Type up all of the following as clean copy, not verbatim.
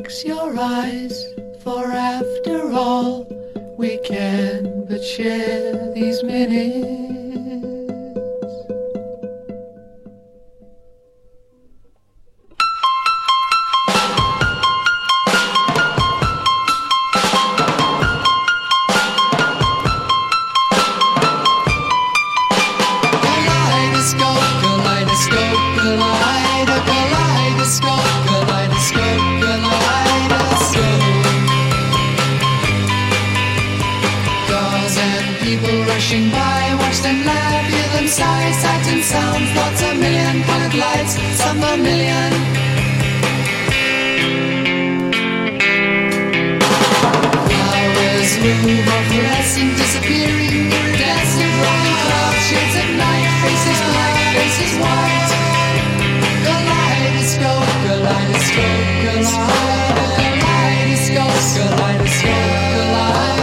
Your eyes, for after all, we can but share these minutes. Rushing by, watch them laugh, hear them sigh, sights and sounds, lots of million colored lights, some vermilion. Flowers move, fluorescent, disappearing, iridescent, rolling clouds, shades of night, faces black, faces white. Kaleidoscope, kaleidoscope, kaleidoscope, kaleidoscope, kaleidoscope.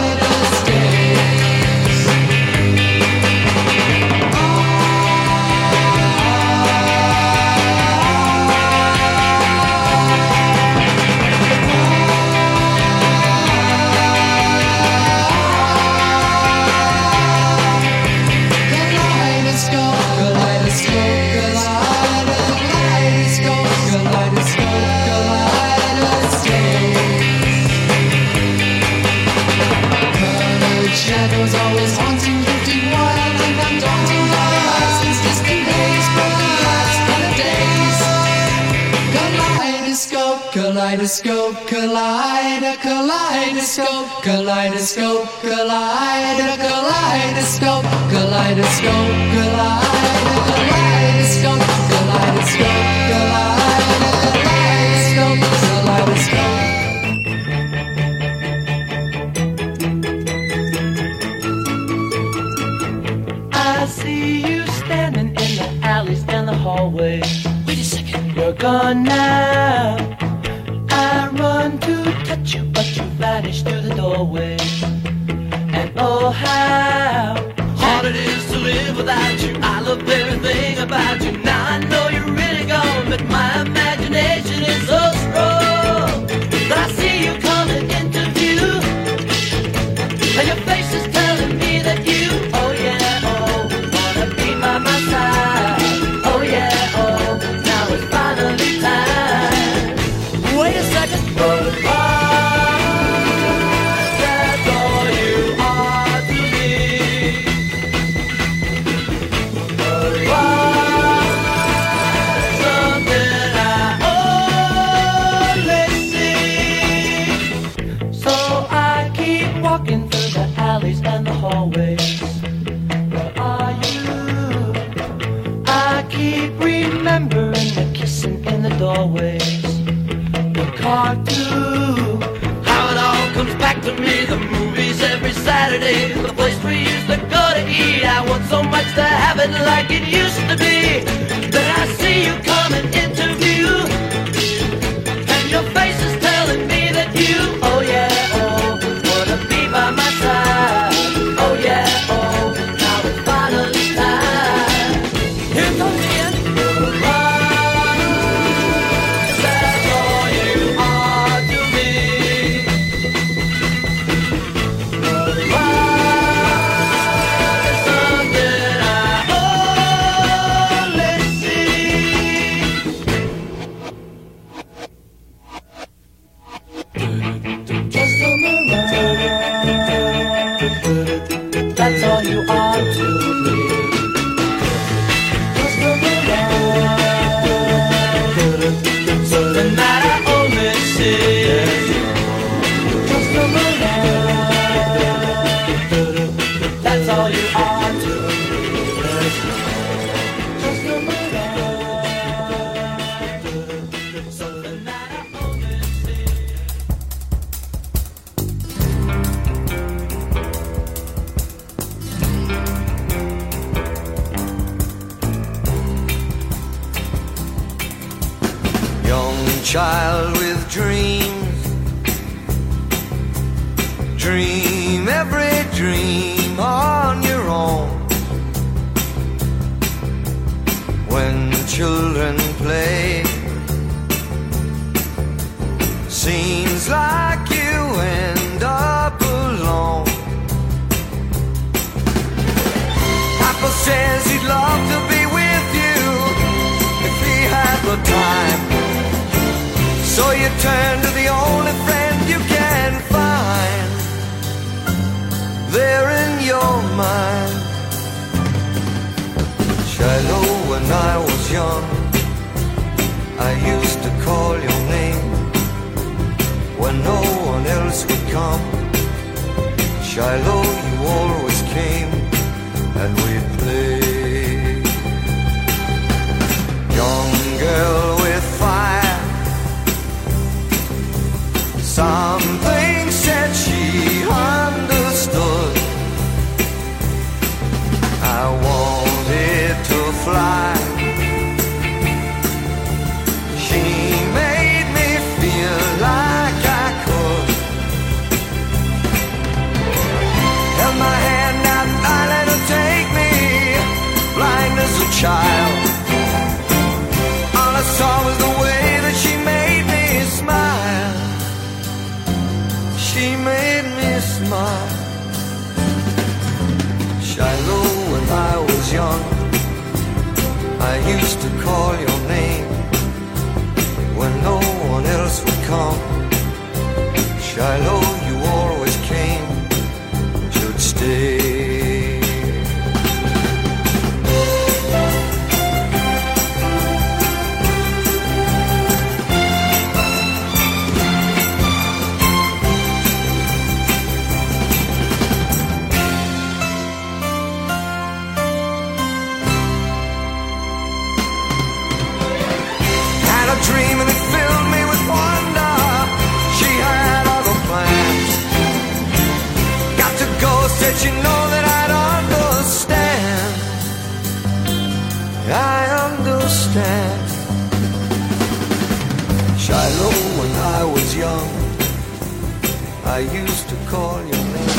Shadows always haunting, drifting wild and undaunting horizons, distant days, broken glass, holidays. Kaleidoscope, kaleidoscope, kaleidoscope, kaleidoscope, kaleidoscope, kaleidoscope, kaleidoscope, kaleidoscope, kaleidoscope, kaleidoscope. I see you standing in the alleys and the hallways. Wait a second, you're gone now. I run to touch you, but you vanish through the doorway. And oh, how hard it is to live without you. I love everything about you. Now I know you're really gone, but my imagination is so strong that I see you coming into view. And your face is telling me that you, oh yeah, by my side. Oh yeah, oh, now it's finally time. Wait a second. That's all you are to me. Something I only see. So I keep walking through the alleys and the hallways. Where are you? I keep remembering the kissing in the doorways, the car too, how it all comes back to me, the movies every Saturday, the place we used to go to eat. I want so much to have it like it used to be. Then I see you coming into view, and your face is telling me that you, oh yeah, oh, wanna be by my side. Oh yeah, oh, now it's finally time. Here comes the end. That's all you are to me. Something I only see. Just come around. That's all you are to me. Something that I only see. Just come around. That's all you are to me. Just come around. Something that I only see. Child with dreams, dream every dream on your own. When children play, Seems like you end up alone. Papa says he'd love to be with you if he had the time. So you turn to the only friend you can find there in your mind. Shiloh, when I was young, I used to call your name when no one else would come. Shiloh, you always came and we'd play. Young girl with fire, something said she understood. I wanted to fly. She made me feel like I could. Held my hand out and I let her take me, blind as a child. All I saw was the way that she made me smile. She made me smile. Shiloh, when I was young, I used to call your name when no one else would come. Shiloh, you always came and you'd stay. Dream and it filled me with wonder. She had other plans. Got to go, said you know that I'd understand. I understand. Shiloh, when I was young, I used to call your name.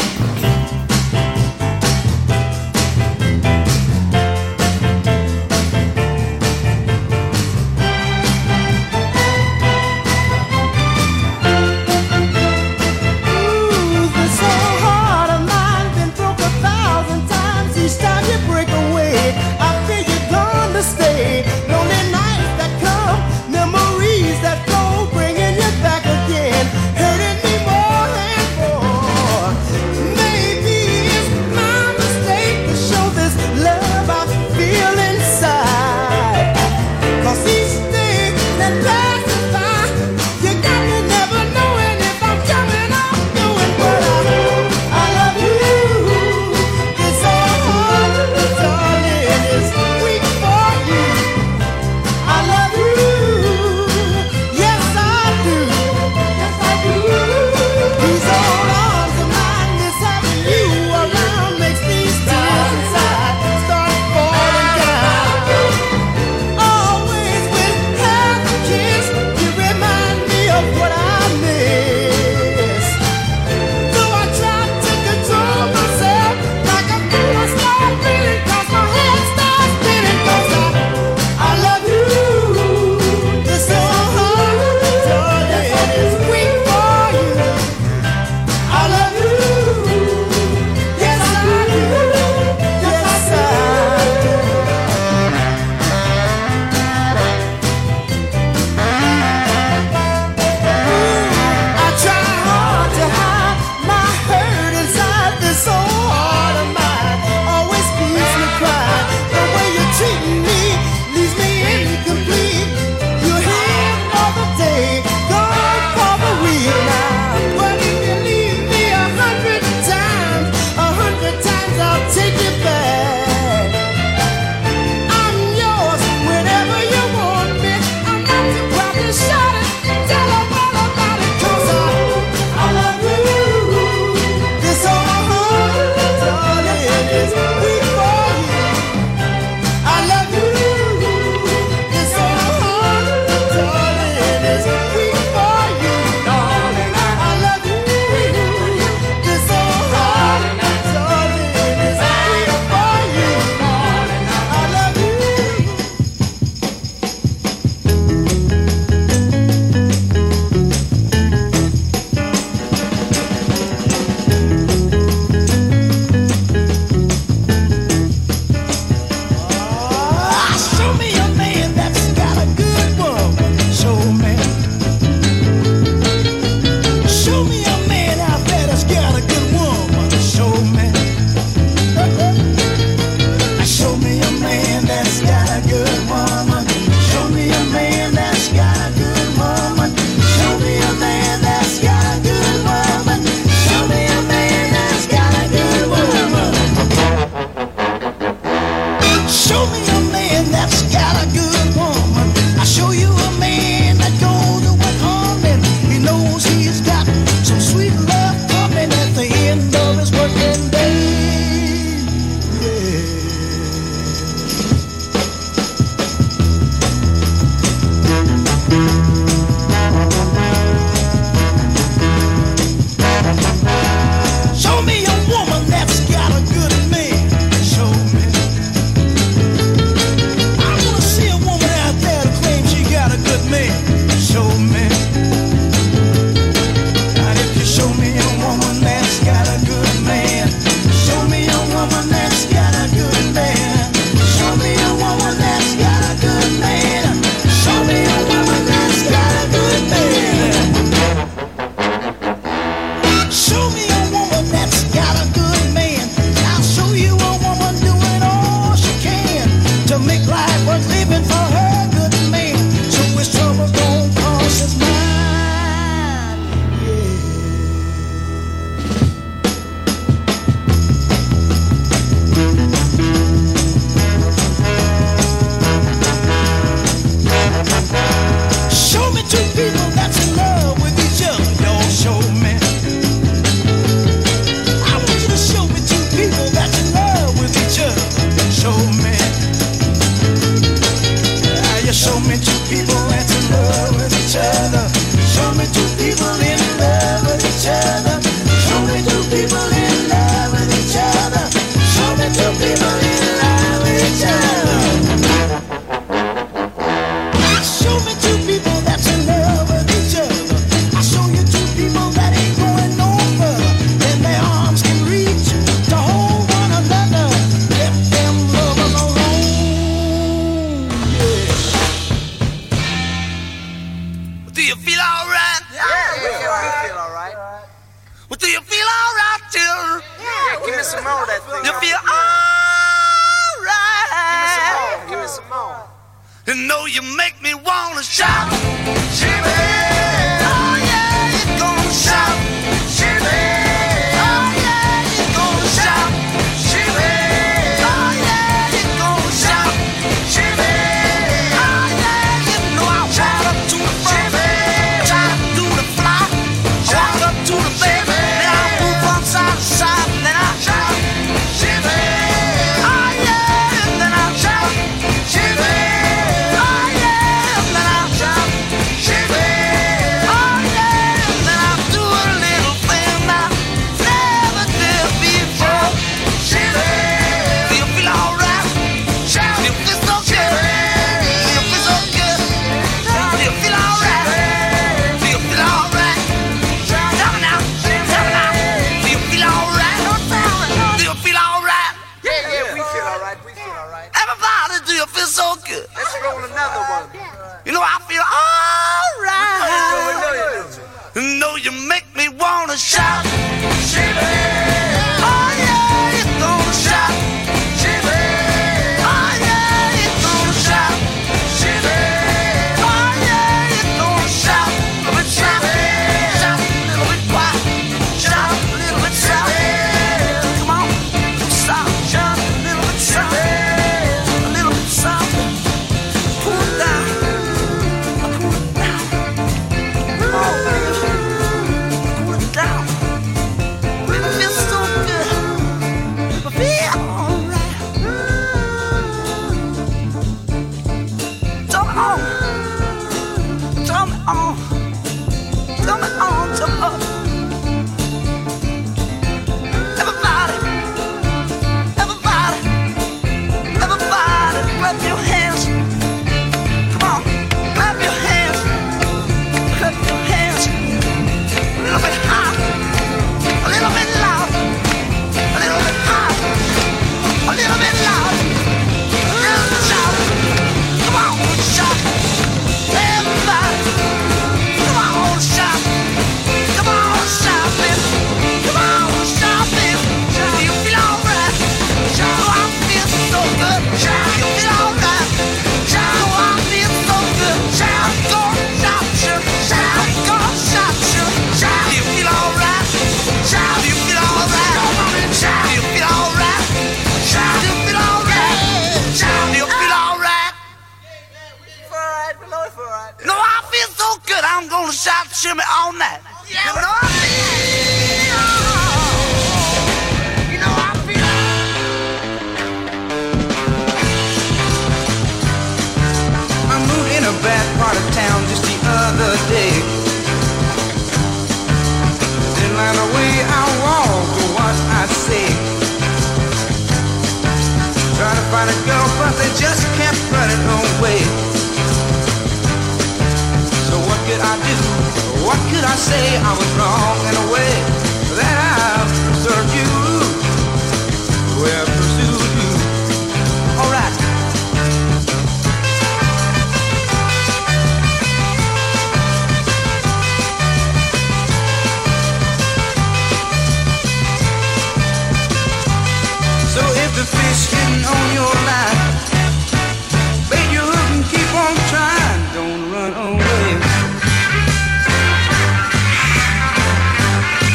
Show me two people that's in love with each other. Show me two people in love with each other. Show me two people in love with each other. Show me two people in love with each other. Show me two people that's in love with each other. I show you two people that ain't going no further than their arms can reach to hold one another. Let them lovers alone. Yeah. Do you feel alright? Yeah, we feel alright. Well, do you feel alright, children? Yeah, give me some more of that thing. You feel alright? Give me some more. You know you make me wanna shout, Jimmy. Oh yeah, you're gonna shout, Jimmy. Oh yeah, you're gonna shout, Jimmy. Oh yeah, you're gonna shout, Jimmy. Oh yeah, you know I'll shout up to the front, shout up to the fly, walk up to the bed, then I'll move from side to side, then I'll shout, Jimmy. Oh yeah, and then I'll shout, Jimmy. So good. Let's roll another one. You know I feel alright. You know you make me wanna shout, Jimmy. Oh yeah, you're gonna shout, Jimmy. Oh yeah, you're gonna shout, Jimmy. Oh yeah, you're gonna shout, a little bit shout, shout a little bit quiet, shout a little bit shout. Come on, shout, shout a little bit shout. Jimmy all night. Yeah. You know I feel. You know I feel. I moved in a bad part of town just the other day. Didn't like the way I walk or what I say. Trying to find a girl, but they just kept running away. So what could I do? What could I say? I was wrong in a way that I've served you, well, pursued you. All right. So if the fish hidden on your line, bait your hook and keep on trying. Don't run away.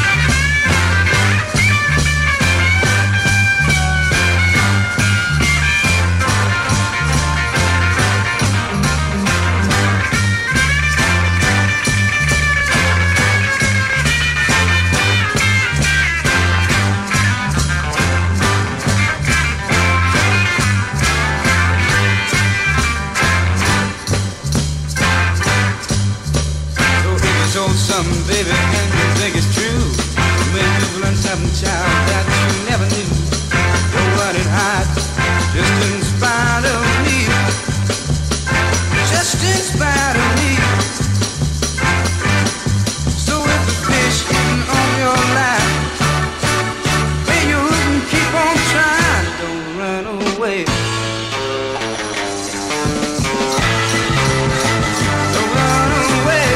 know something, baby, and you think it's true. Maybe you've learned something, child, that you never knew. You're running hot, just in spite of me. Just in spite of me. So if the fish isn't on your line, pay your hook and keep on trying. Don't run away. Don't run away.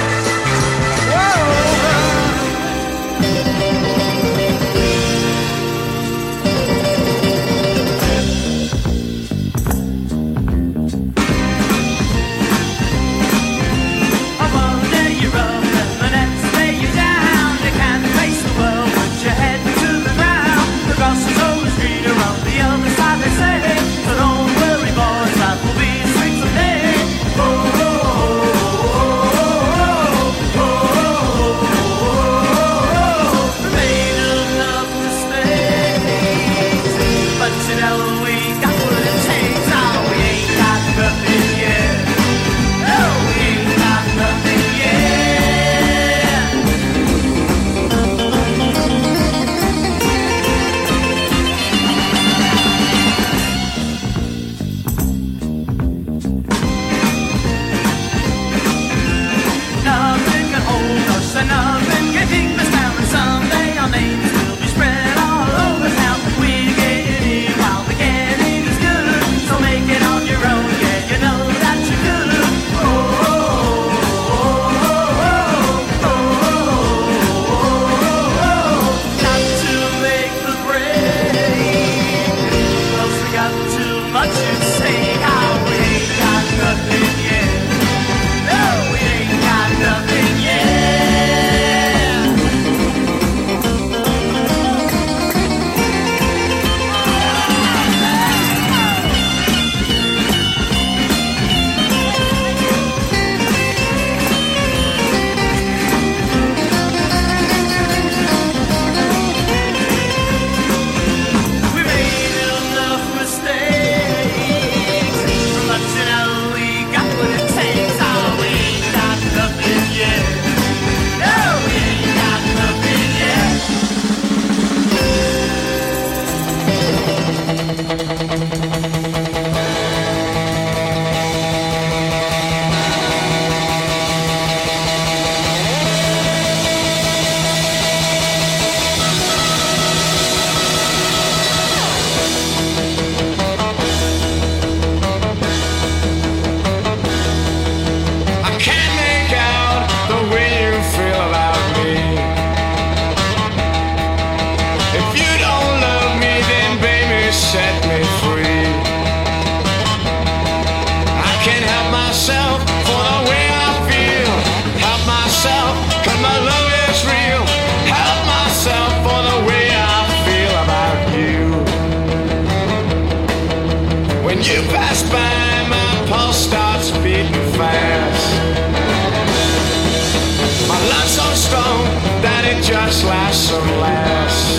Just lasts and lasts.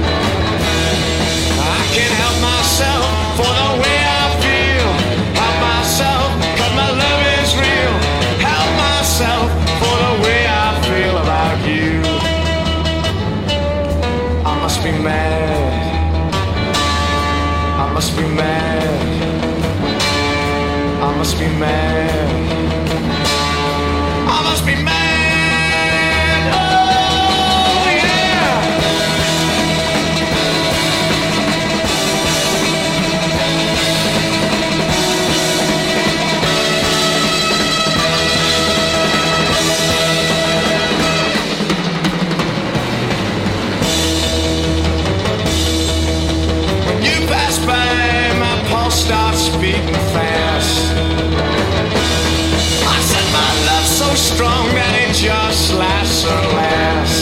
I can't help myself for the way I feel. Help myself, 'cause my love is real. Help myself for the way I feel about you. I must be mad. I must be mad. I must be mad. I must be mad. Starts beating fast. I said my love's so strong that it just lasts and lasts.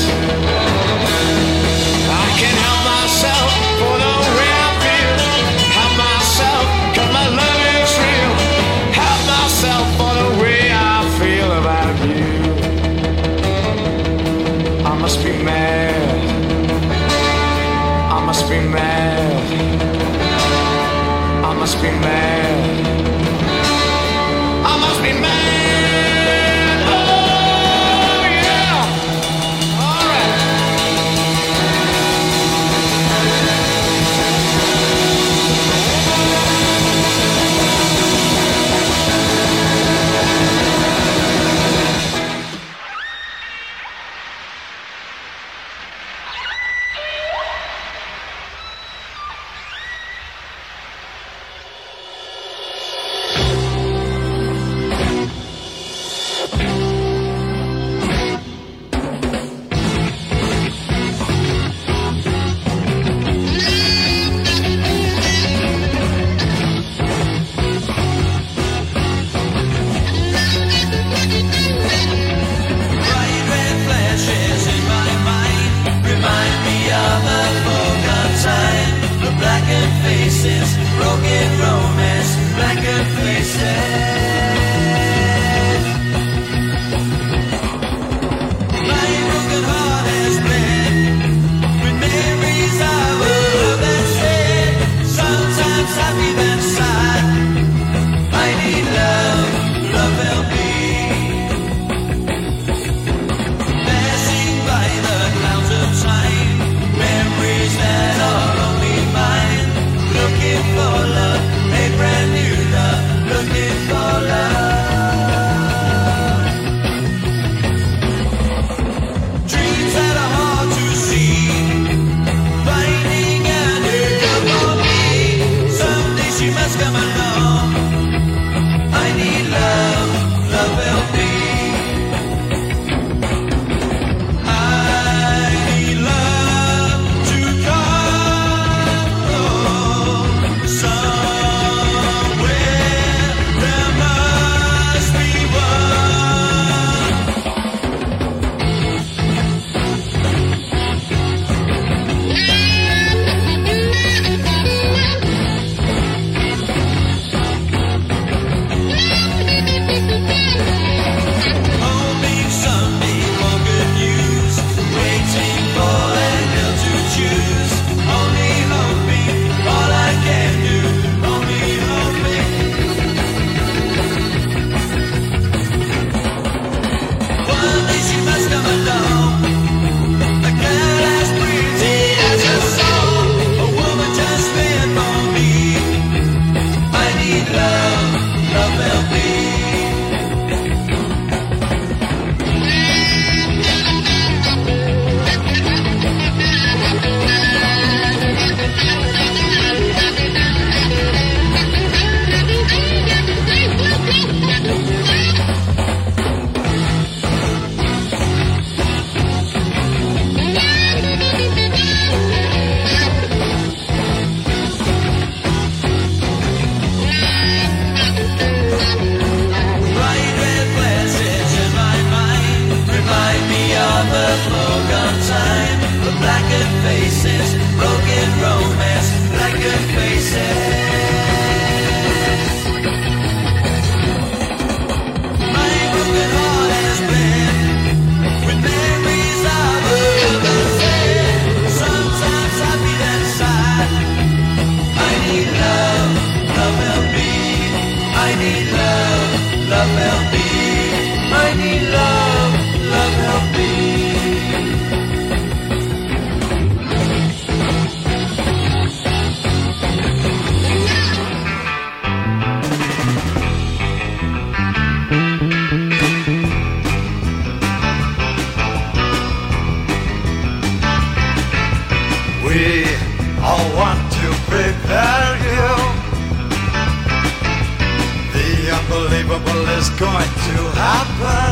I can't help myself for the way I feel. Help myself, 'cause my love is real. Help myself for the way I feel about you. I must be mad. I must be mad. I must be mad. I must be mad. Oh yeah. I need love, love help me. We all want to prepare you. The unbelievable is going to happen.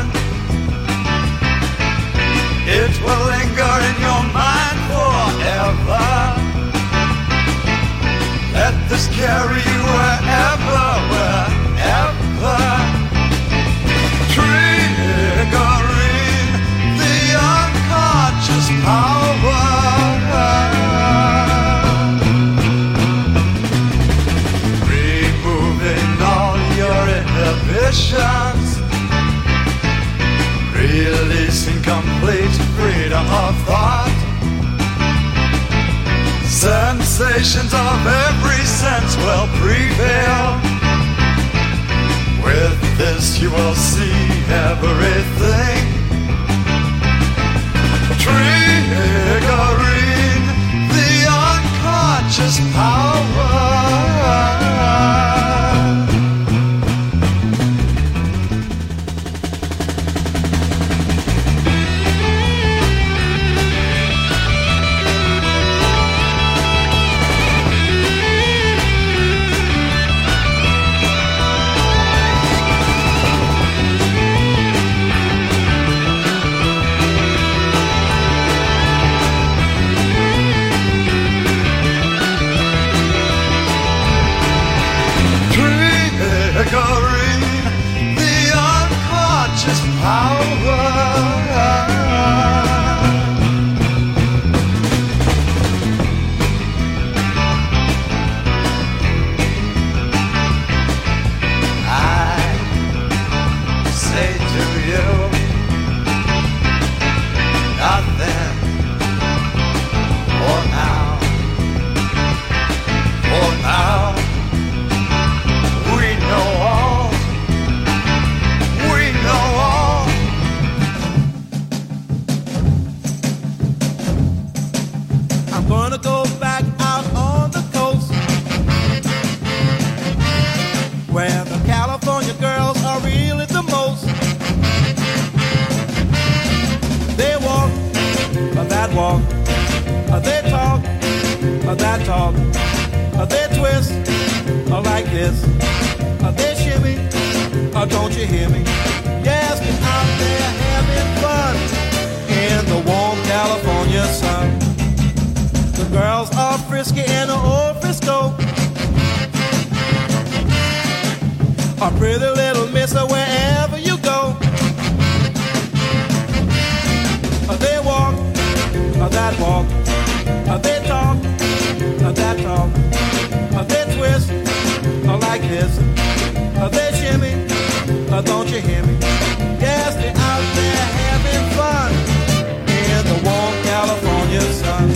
It will linger in your mind forever. Let this carry you wherever, wherever. Triggering the unconscious power. Inhibitions, releasing complete freedom of thought. Sensations of every sense will prevail. With this you will see everything. Triggering the unconscious power. The unconscious power. I say to you, nothing for now. For now. We know all. We know all. I'm gonna go back out on the coast, where the California girls are really the most. They walk, that walk, they talk, that talk, they twist, like this. They shimmy, don't you hear me? Yes, we're out there having fun in the warm California sun. The girls are frisky in the old Frisco. A pretty little misser wherever you go. They walk, that walk, they talk, that talk, they twist, like this. They shimmy, don't you hear me? Yes, they're out there having fun in the warm California sun.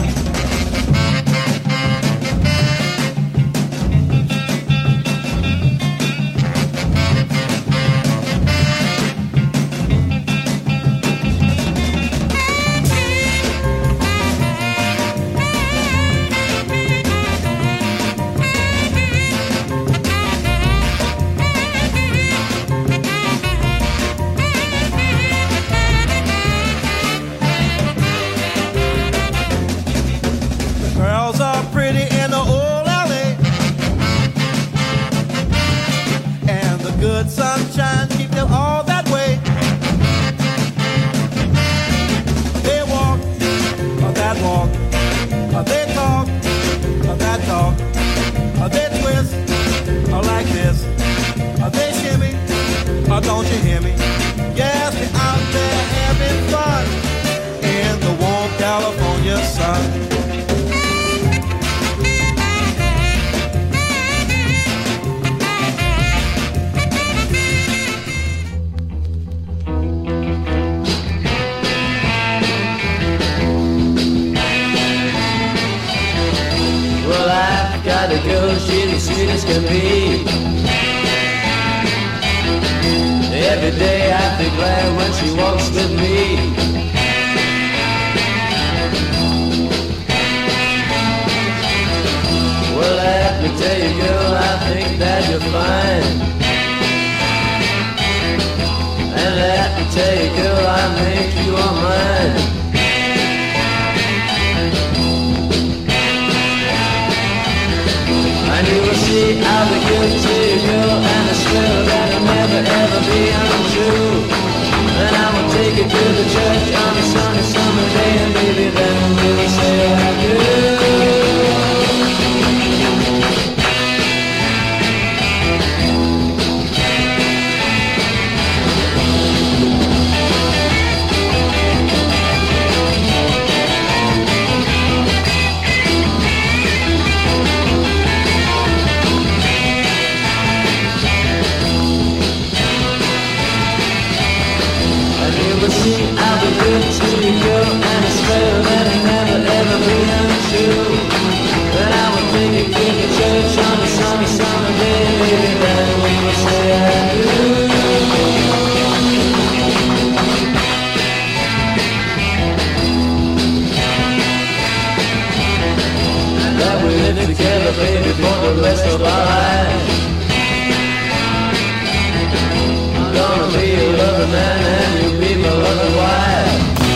Sunshine, keep them all that way. They walk, that walk, they talk, that talk, they twist, like this. They shimmy, don't you hear me? Yes, they're out there having fun in the warm California sun. Gotta go, she's as sweet as can be. Every every day I feel glad when she walks with me. Well, let me tell you, girl, I think that you're fine. And let me tell you, girl, I make you all mine. And you will see I'll be good to you, girl, and I swear that I'll never ever be untrue. And I will take you to the church on a sunny summer day, and maybe then we will say I do. I'll be good to you, girl, and I swear that I'll never ever be untrue. That I will take you to the church on a sunny summer day, maybe then we will say I do. That we live together, baby, for the rest of our lives. I'm gonna be your lover man and you'll be my loving wife.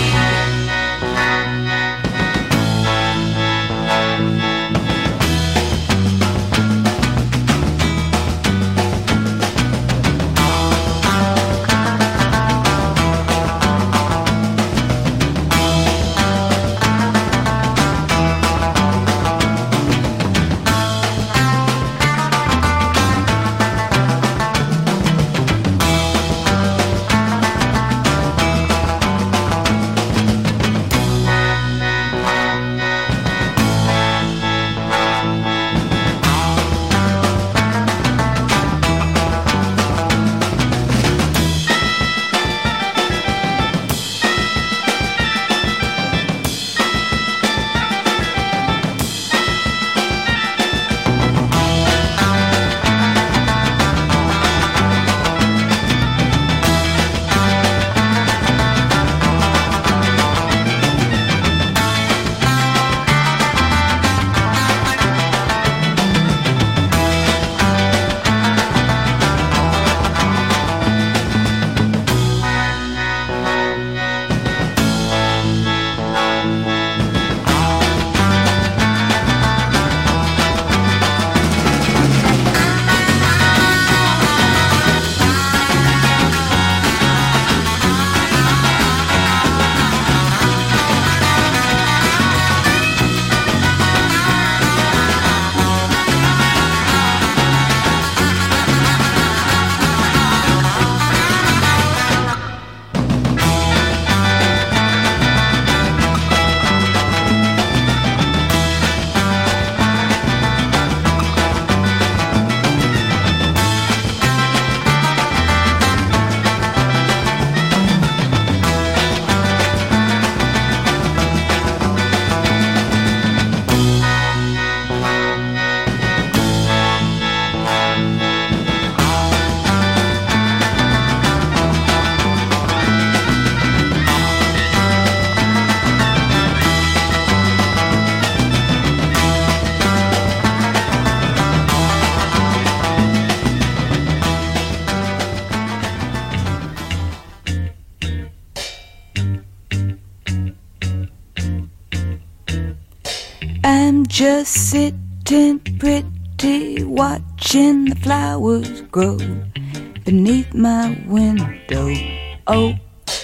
Just sitting pretty, watching the flowers grow beneath my window. Oh,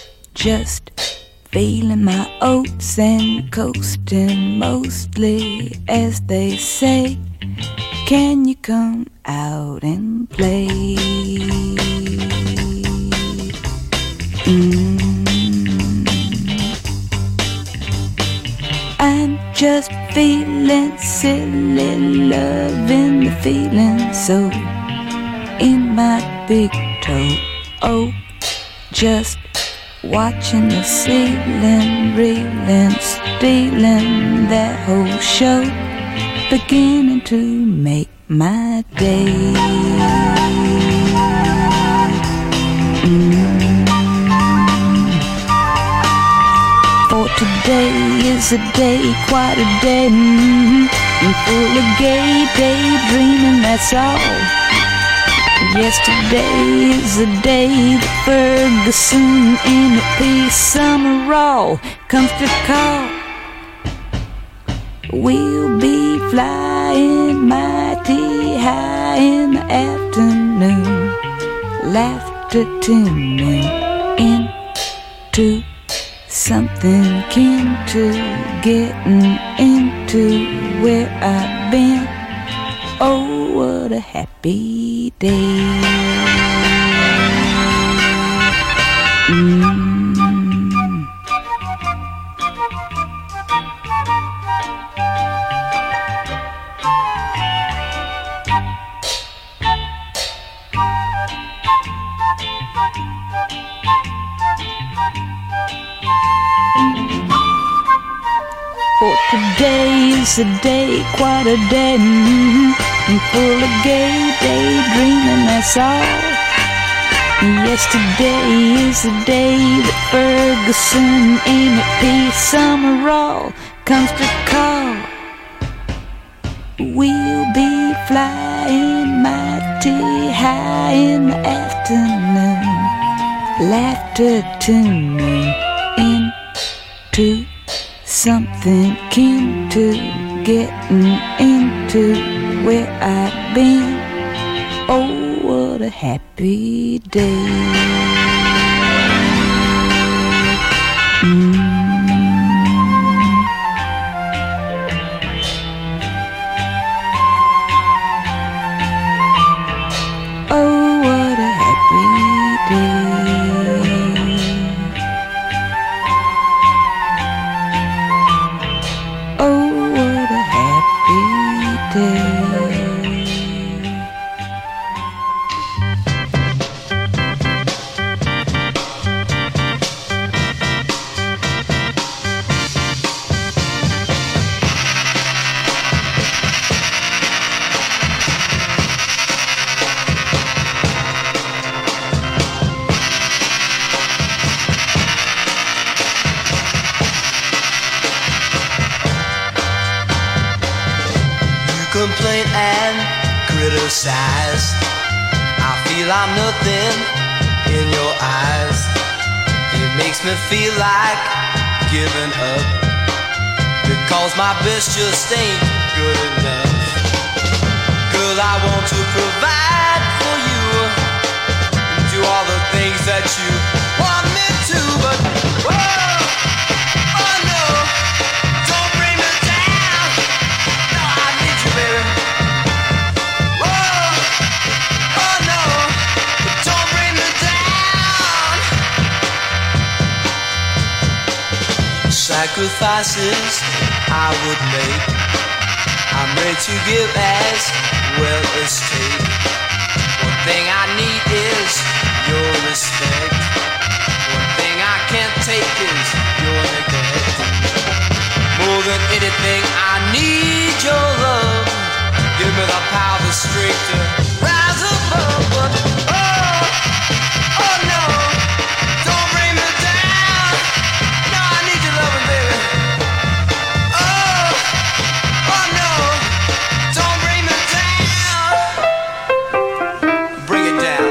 just feeling my oats and coasting mostly, as they say. Can you come out and play? I'm just feeling silly, loving the feeling so in my big toe. Oh, just watching the ceiling, reeling, stealing that whole show, beginning to make my day. For today is a day, quite a day, full of gay daydreaming, that's all. Yesterday is the day that Ferguson in a peace summer roll comes to call. We'll be flying mighty high in the afternoon, laughter tuning into something akin to getting into where I've been. Oh, what a happy day. For today is a day, quite a day, full of gay daydreaming, that's all. Yesterday is the day that Ferguson in a peace summer roll comes to call. We'll be flying mighty high in the afternoon, laughter tuning into something akin to getting into where I've been. Oh, what a happy day. Oh, what a happy day. Oh, what a happy day. Complain and criticize. I feel I'm nothing in your eyes. It makes me feel like giving up, because my best just ain't good enough. Girl, I want to provide for you and do all the things that you want me to, but whoa, oh no, don't bring me down. No, I need you, baby. Whoa, oh no, don't bring me down. Sacrifices I would make, I'm ready to give as well as take. One thing I need is your respect. One thing I can't take is your neglect. More than anything, I need your love. Give me the power, the strength to rise above. But oh, oh no, don't bring me down. No, I need your loving, baby. Oh, oh no, don't bring me down. Bring it down.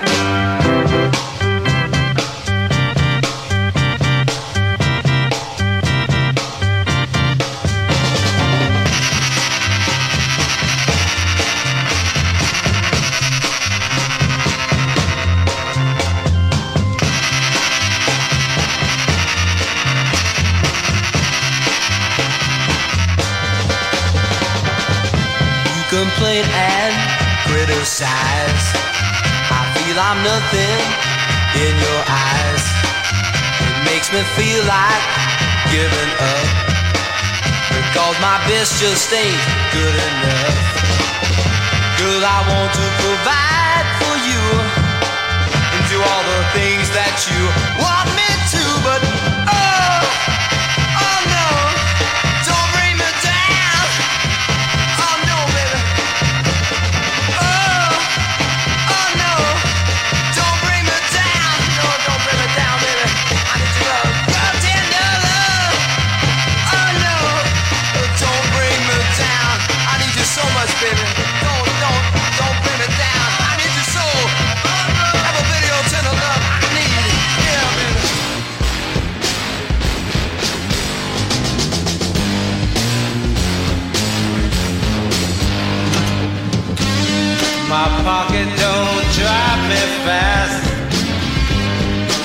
Complain and criticize. I feel I'm nothing in your eyes. It makes me feel like giving up, because my best just ain't good enough. Girl, I want to provide for you and do all the things that you want me to, but oh, oh no, don't bring me down. Oh no, baby. Oh, oh no, don't bring me down.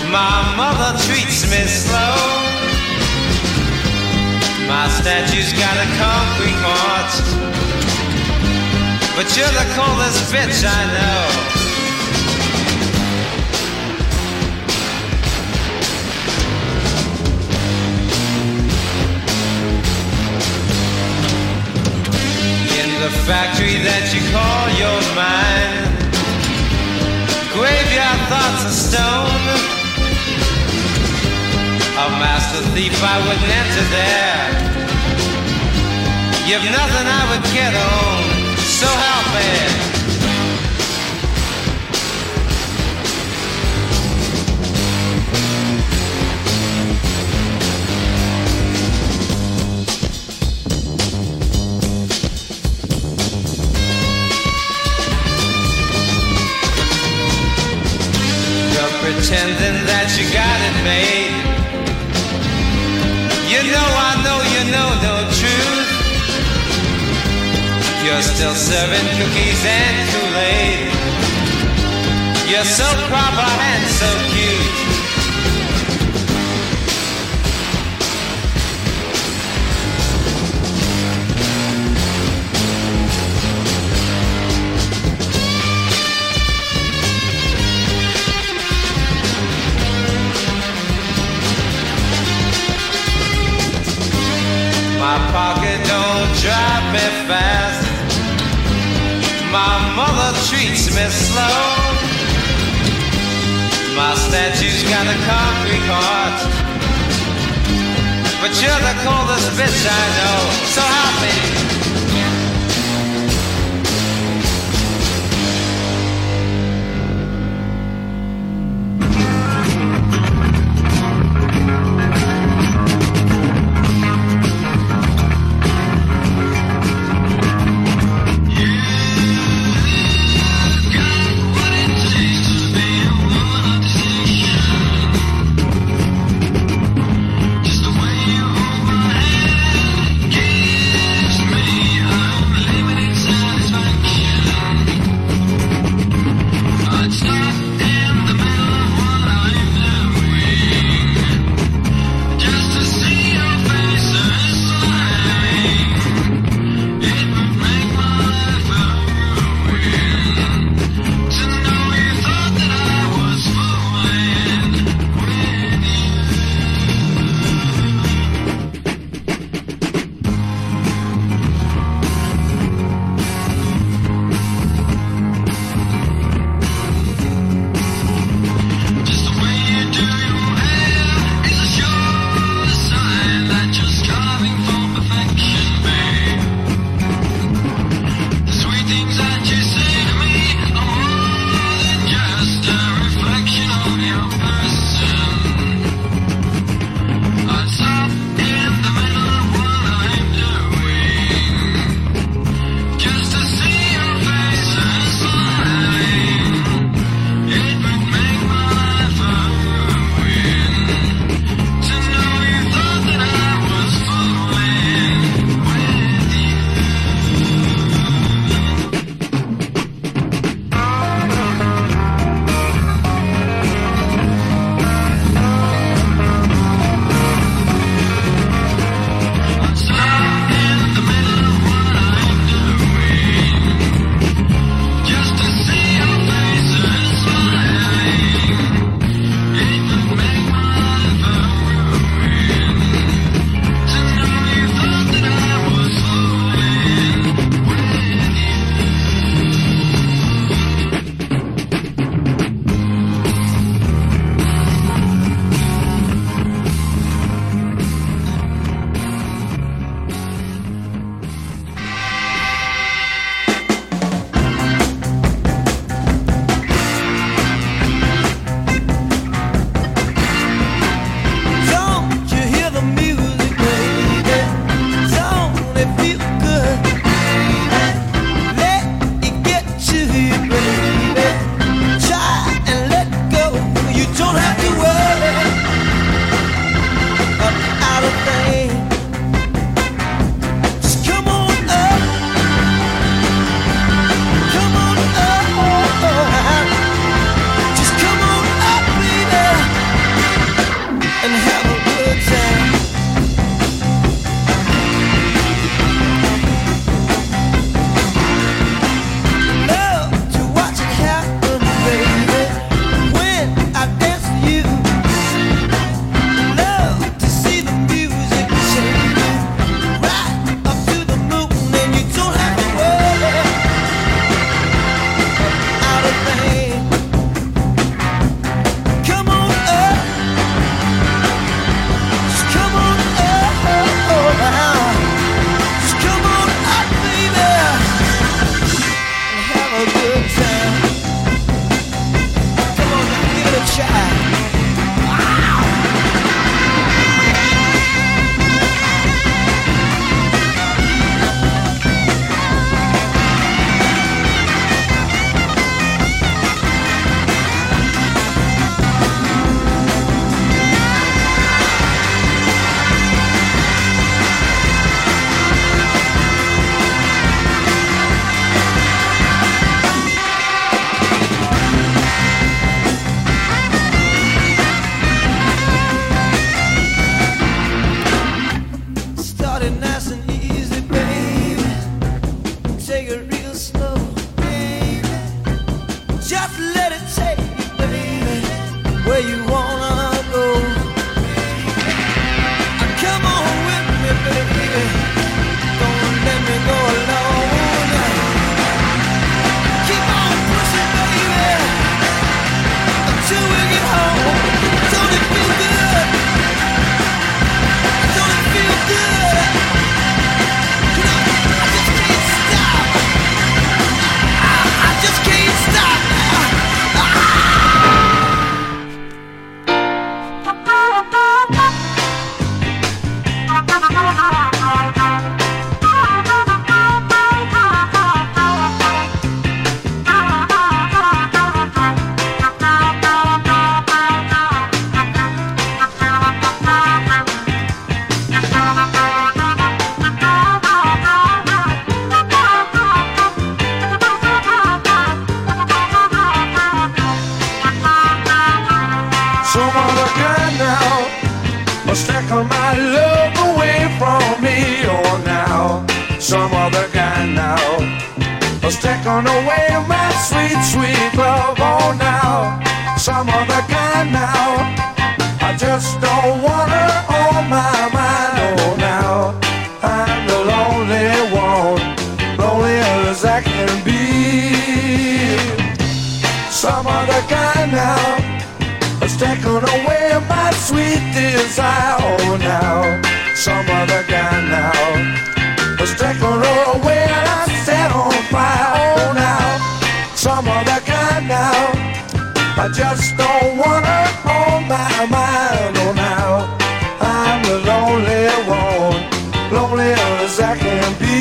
My mother treats me slow. My statue's got a concrete heart, but you're the coldest bitch I know. In the factory that you call your mind, graveyard thoughts of stone. A master thief, I wouldn't enter there. You've nothing I would get on, so help me. You're pretending that you got it made. You know I know you know no truth. You're still serving cookies and Kool-Aid. You're so proper and so cute. My pocket don't drive me fast. My mother treats me slow. My statue's got a concrete heart, but you're the coldest bitch I know, so help me. Just the way you hold my hand, kiss me. other guy now was taking my love away from me. Oh, now some other guy now was taking away my sweet, sweet love. Oh, now some other guy now, I just don't want her on my mind. Oh, now I'm the lonely one, lonely as I can be. Some other guy now has taken away my sweet desire. Oh, now some other guy now has taken her away and I set on fire. Oh, now some other guy now, I just don't want her on my mind. Oh, now I'm the lonely one, lonely as I can be.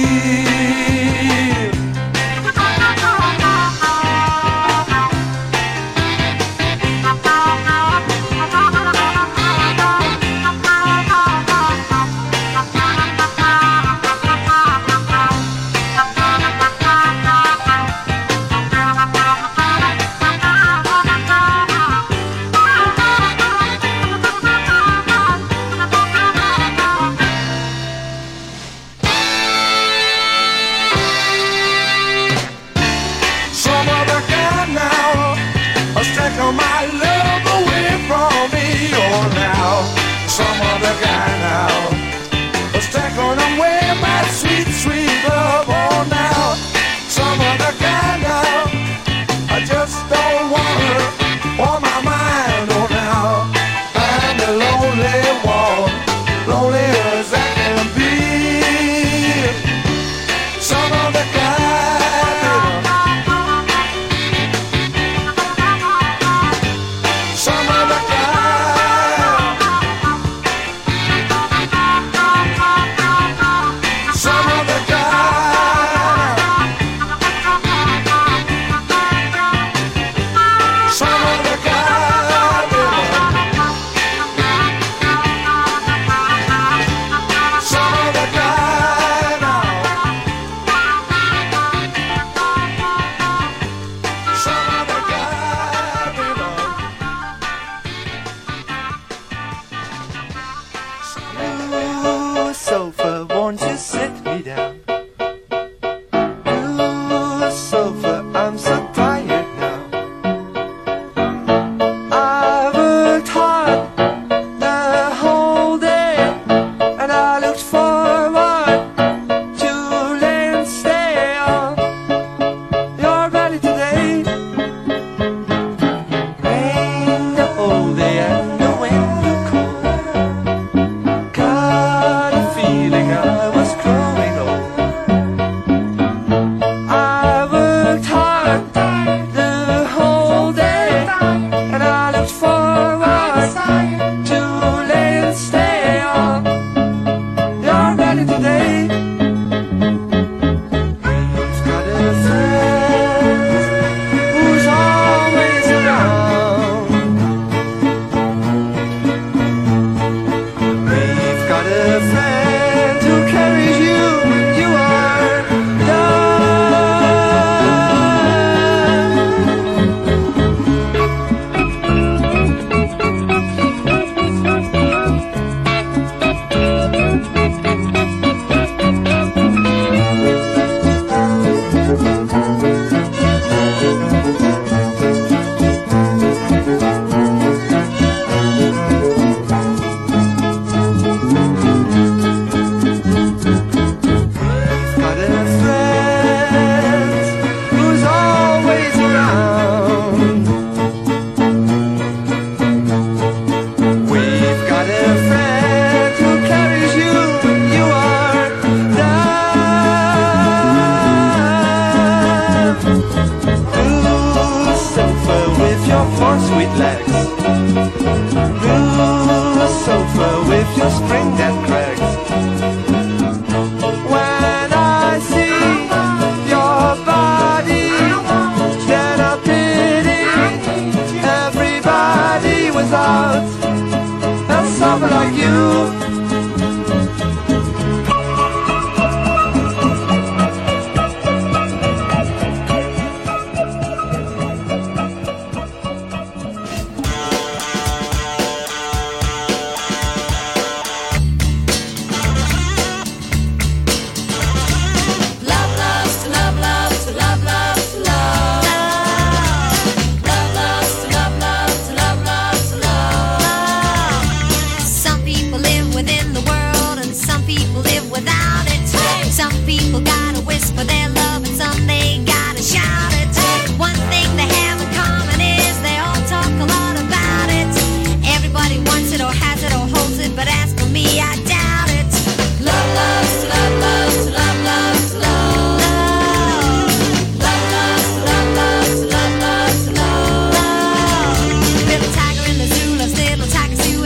My love away from me. Oh, now some other guy now is taking away my sweet, sweet love. Oh, now some other guy now, I just don't want her on my mind. Oh, now I'm the lonely one, lonely as I can be. Some other guy.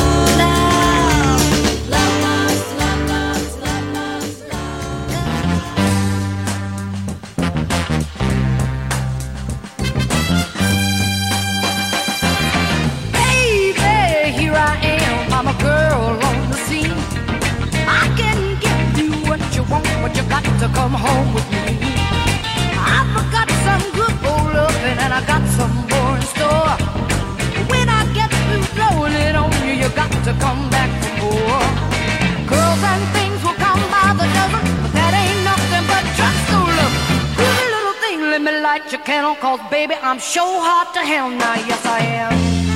Baby, here I am, I'm a girl on the scene. I can give you what you want, but you got to come home with me. I've got some good old loving and I got some more in store. When I get through blowing it on you, you got to come back for more. Girls and things will come by the dozen, but that ain't nothing but trust no love. Groovy little thing, let me light your candle, cause baby, I'm sure hot to hell now, yes I am.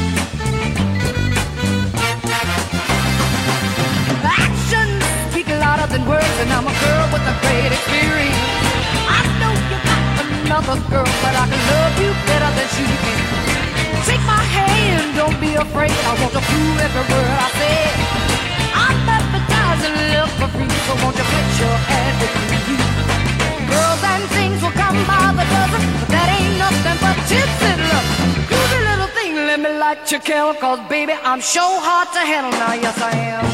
Actions speak louder than words, and I'm a girl with a great experience. I know you got another girl, but I can love you better than she can. Take my hand, don't be afraid, I want to prove every word I say. I'm advertising love for free, so won't you put your ad with me? Girls and things will come by the dozen, but that ain't nothing but tips and love. Groovy little thing, let me light your candle, cause baby, I'm sure hard to handle now, yes I am.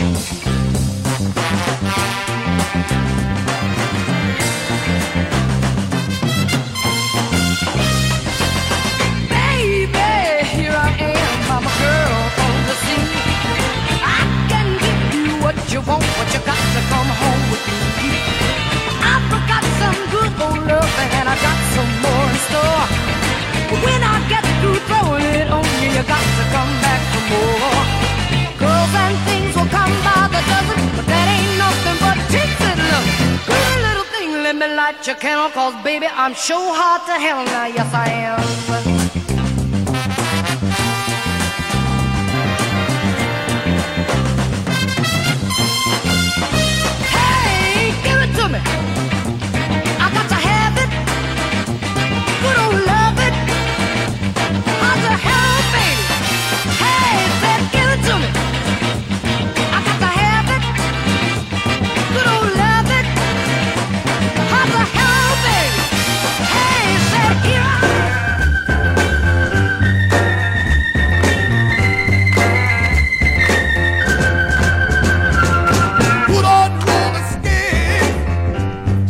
Baby, here I am, I'm a girl on the scene. I can give you what you want, but you got to come home with me. I've got some good old loving and I got some more in store. When I get through throwing it on you, you got to come back for more. Girls and things will come by the dozen, but that ain't nothing but tips and love. Good little thing, let me light your candle, cause baby, I'm sure hard to hell now, yes I am. I got to have it, good old love it. How's the hell, baby? Hey, said give it to me. I got to have it, good old love it. How's the hell, baby? Hey, said here I Put on roller skates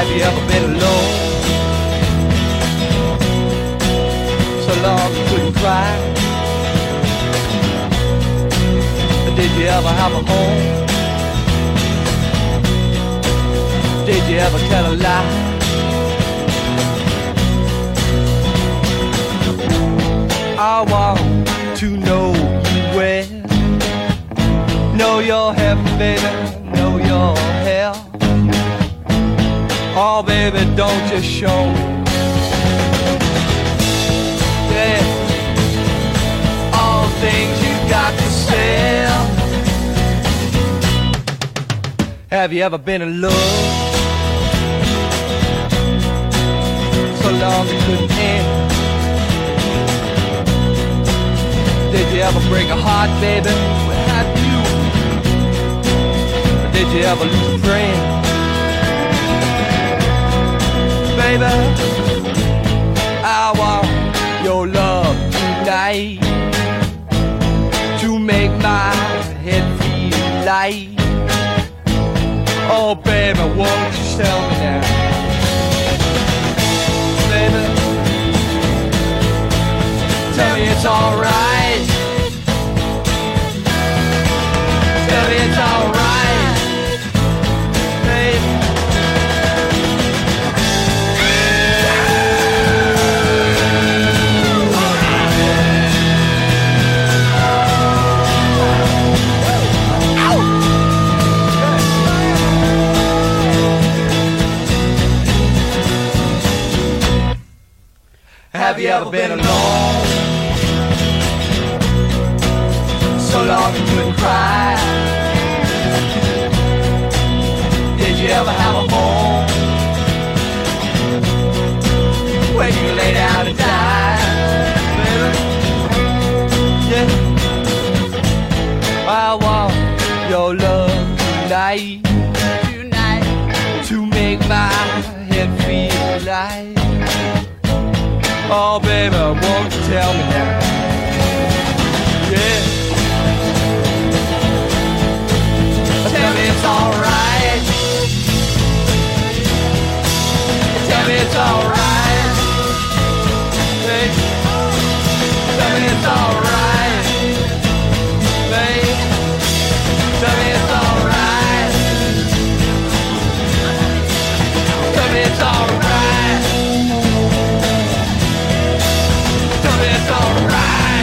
Have you ever been alone? So long you couldn't cry? Did you ever have a home? Did you ever tell a lie? I want to know you well. Know your heaven, baby, know your hell. Oh, baby, don't just show me. Yeah, all things you got to sell. Have you ever been in love? So long you couldn't end. Did you ever break a heart, baby? Well, have you? Or did you ever lose a friend? Baby, I want your love tonight to make my head feel light. Oh, baby, won't you tell me now? Baby, tell me it's alright. Tell me it's alright, baby. Have you ever been alone? So long you couldn't cry? Did you ever have a home where you lay down and die? Baby, yeah, I want your love tonight to make my head feel light. Oh, baby, won't you tell me now? Yeah. Tell me it's alright. Tell me it's alright. Hey. Tell me it's alright. Hey. Tell me it's alright. Tell me it's alright. Tell me it's alright.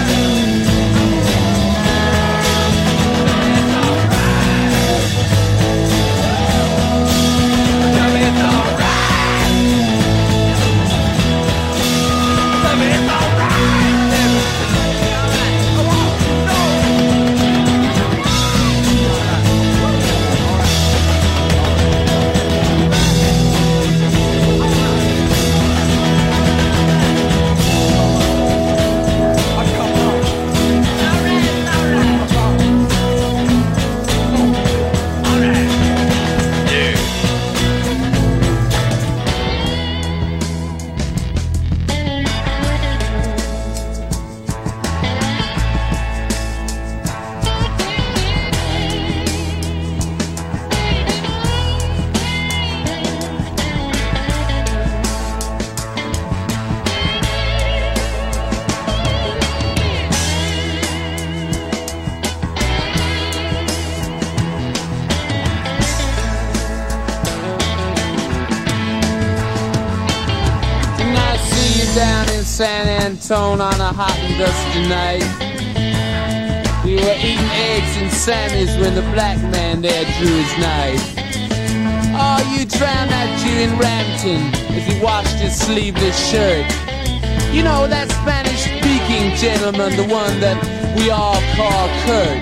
Down in San Antone on a hot and dusty night, we were eating eggs and Sammys when the black man there drew his knife. Oh, you drowned that Jew in Rampton as he washed his sleeveless shirt. You know, that Spanish-speaking gentleman, the one that we all call Kurt.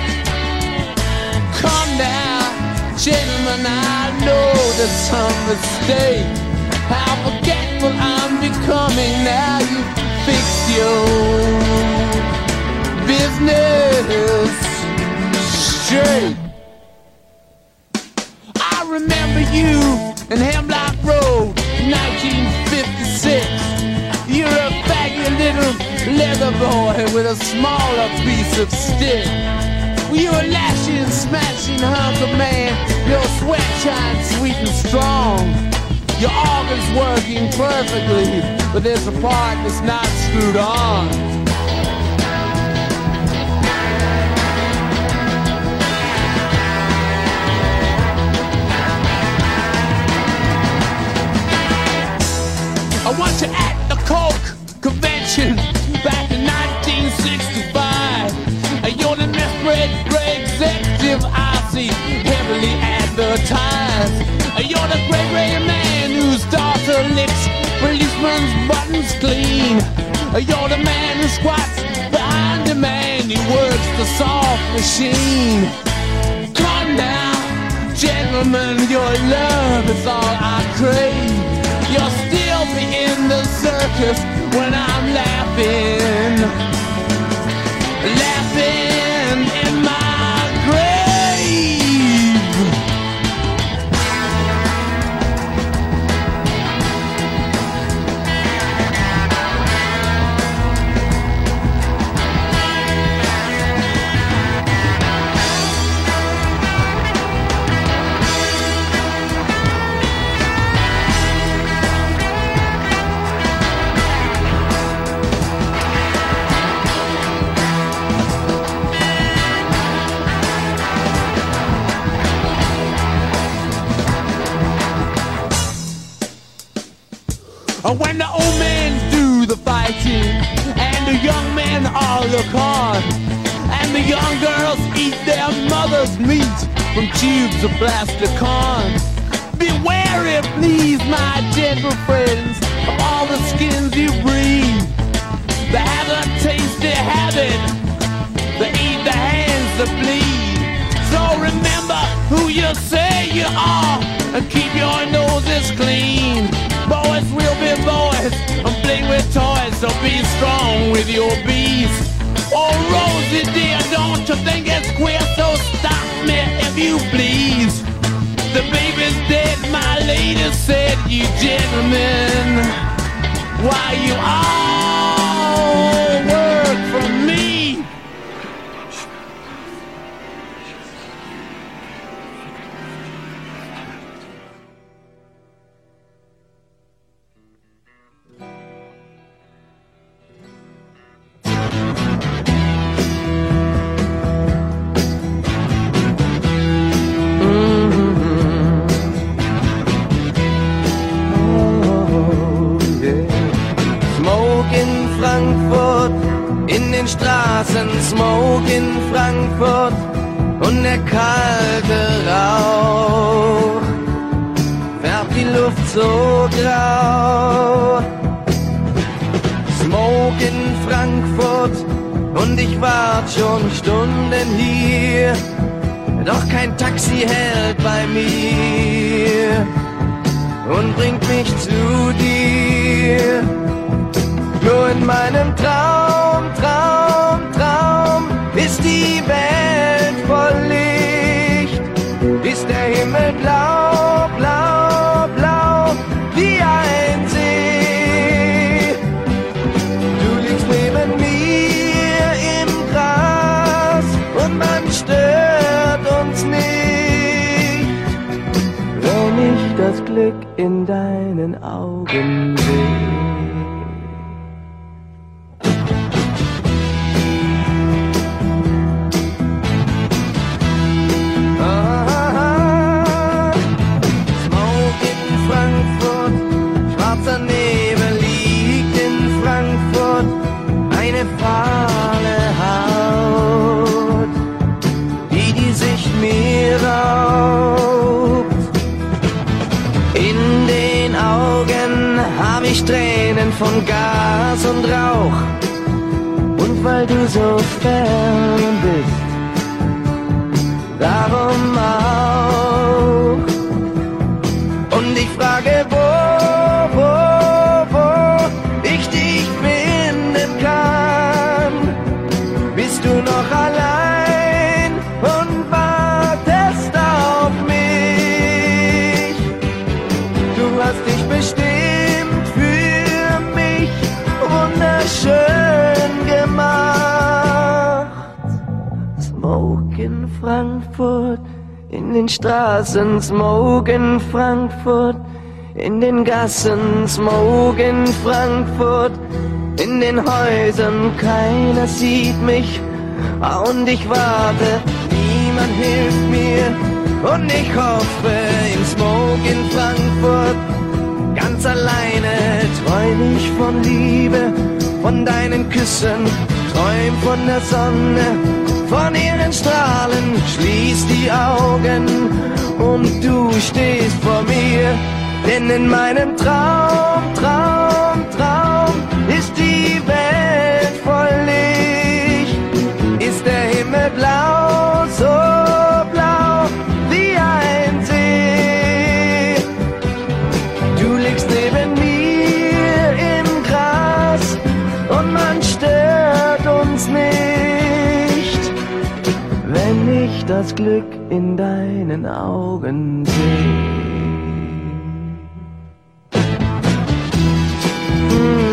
Come now, gentlemen, I know there's some mistake. How forgetful I'm becoming now. You fix your business straight. I remember you in Hemlock Road in 1956. You're a baggy little leather boy with a smaller piece of stick. You were lashing, smashing hunk of man. Your sweat shines sweet and strong. Your organ's working perfectly, but there's a part that's not screwed on. I want you at the Coke convention back in 1965. You're the misbred executive I see heavily advertised. You're the great gray man whose daughter licks policeman's buttons clean. You're the man who squats behind the man who works the soft machine. Come now, gentlemen, your love is all I crave. You'll still be in the circus when I'm laughing, laughing in my grave. When the old men do the fighting and the young men all look on, and the young girls eat their mother's meat from tubes of plastic corn. Be wary, please, my gentle friends, of all the skins you breathe. They have a tasty habit, they eat the hands that bleed. So remember who you say you are and keep your noses clean. Boys will be boys and play with toys, so be strong with your bees. Oh, Rosie dear, don't you think it's queer? So stop me if you please. The baby's dead, my lady said, you gentlemen. Why you all work for me? Straßen, Smoke in Frankfurt und der kalte Rauch färbt die Luft so grau. Smoke in Frankfurt und ich wart schon Stunden hier, doch kein Taxi hält bei mir und bringt mich zu dir. Nur in meinem Traum ist die Welt voll Licht, ist der Himmel blau, blau, blau, wie ein See. Du liegst neben mir im Gras und man stört uns nicht, wenn ich das Glück in deinen Augen sehe. Fahle Haut, die Sicht mir raubt. In den Augen hab ich Tränen von Gas und Rauch. Und weil du so fern bist, darum auch. Und ich frage, wo ich dich finden kann. Bist du noch allein und wartest auf mich? Du hast dich bestimmt für mich wunderschön gemacht. Smoke in Frankfurt, in den Straßen, Smoke in Frankfurt, In den Gassen, Smoke in Frankfurt, in den Häusern, keiner sieht mich. Und ich warte, niemand hilft mir. Und ich hoffe, im Smoke in Frankfurt, ganz alleine träum ich von Liebe, von deinen Küssen, träum von der Sonne, von ihren Strahlen. Schließ die Augen und du stehst vor mir. Denn in meinem Traum ist die Welt voll Licht. Ist der Himmel blau, so blau wie ein See. Du liegst neben mir im Gras und man stört uns nicht, wenn ich das Glück in deinen Augen sehe.